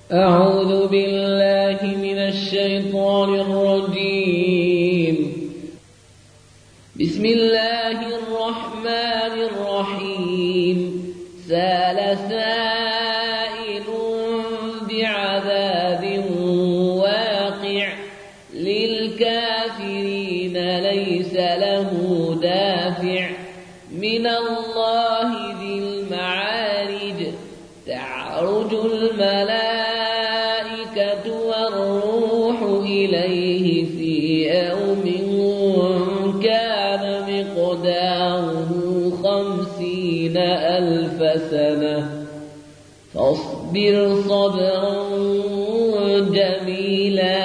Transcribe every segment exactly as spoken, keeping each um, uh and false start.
أعوذ بالله من الشيطان الرجيم. بسم الله الرحمن الرحيم. سأل سائل بعذاب واقع للكافرين ليس له دافع من الله ذي المعارج. تعرج الملائكة والروح إليه في يوم كان مقداره خمسين ألف سنة فاصبر صبرا جميلا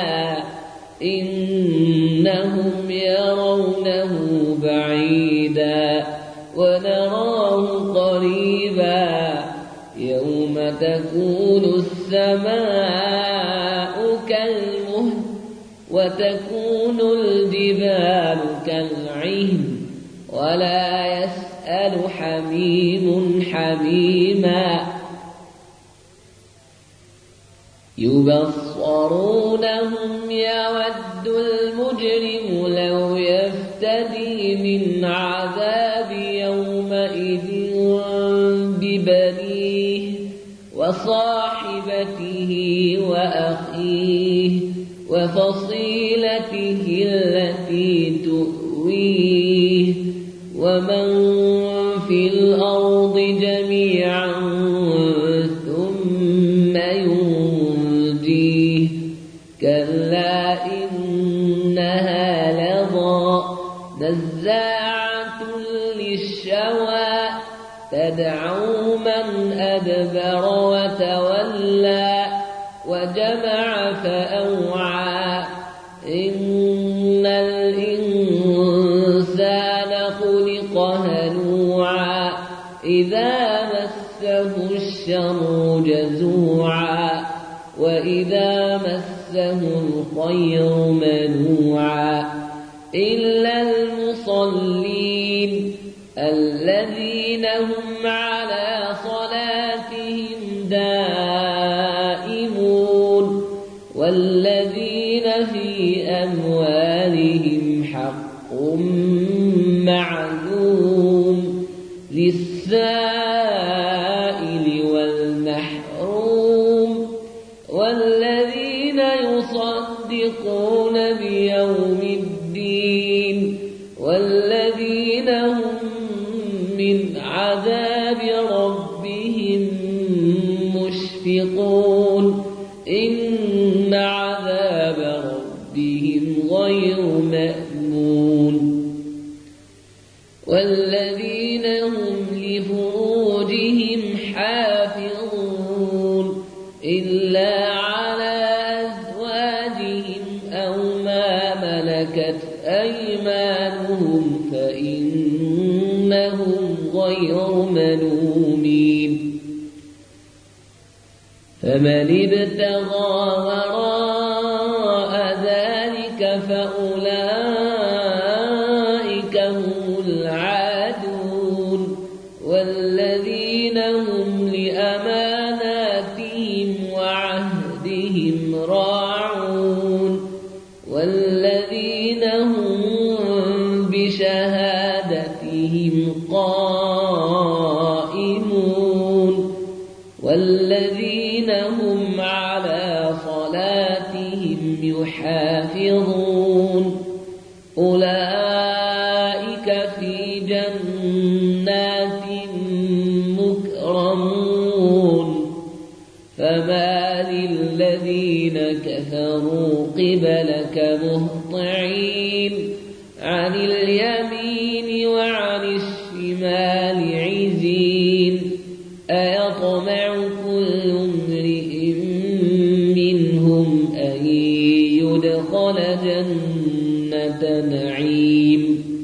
إنهم يرونه بعيدا ونراه قريبا يوم تكون السماء كالمهل وتكون الجبال كالعهن ولا يسأل حميم حميما يبصرونهم يود المجرم لو يفتدي من عذاب يومئذ ببنيه وصاحبته وأخيه وفصيلته التي تؤويه ومن في الأرض جميعا ثم ينجيه كلا إنها لظى نزاعة للشوى تدعو من أدبر وتولى وجمع فأوعى إن الإنسان خلق هلوعا إذا مسه الشر جزوعا وإذا مسه الخير منوعا إلا المصلين الذين هم على صلاتهم دائمون والذين في أموالهم حق معلوم للسائل والمحروم والذين يصدقون بيوم الدين والذين هم من عذاب ربهم مشفقون إن عذاب ربهم غير مأمون والذين هم لفروجهم حافظون إلا على أزواجهم أو ما ملكت أيمانهم فإنهم غير ملومين فمن ابتغى وراء ذلك فأولئك هم العادون والذين هم لأماناتهم وعهدهم راعون والذين هم بشهادتهم قائمون والذين هم على صلاتهم يحافظون أولئك في جنات مكرمون فما للذين كفروا قبلك مهطعين عن اليمين وعن الشمال عزين أيطمع كل امرئ منهم أن يدخل جنة نعيم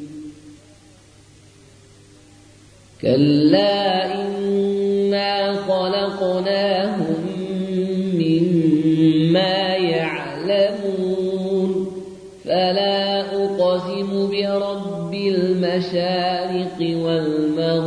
كلا إنا خلقناهم مما يعلمون فلا أقسم برب المشارق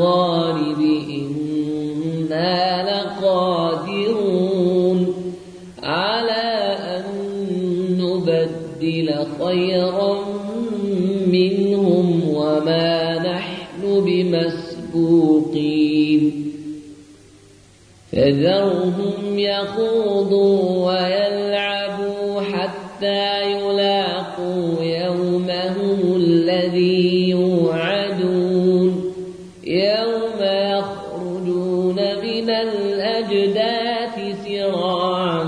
والمغارب إنا لقادرون على أن نبدل خيرا منهم وما نحن بمسبوقين فذرهم يخوضوا ويلعبوا حتى يلاقوا يومهم الذي يوعدون يوم يخرجون من الأجداث سراعا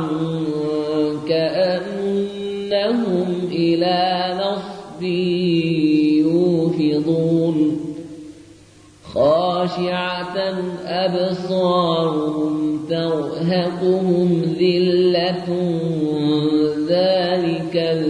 كأنهم إلى نصب يوفضون خاشعة أبصارهم ترهقهم ذلة ذلك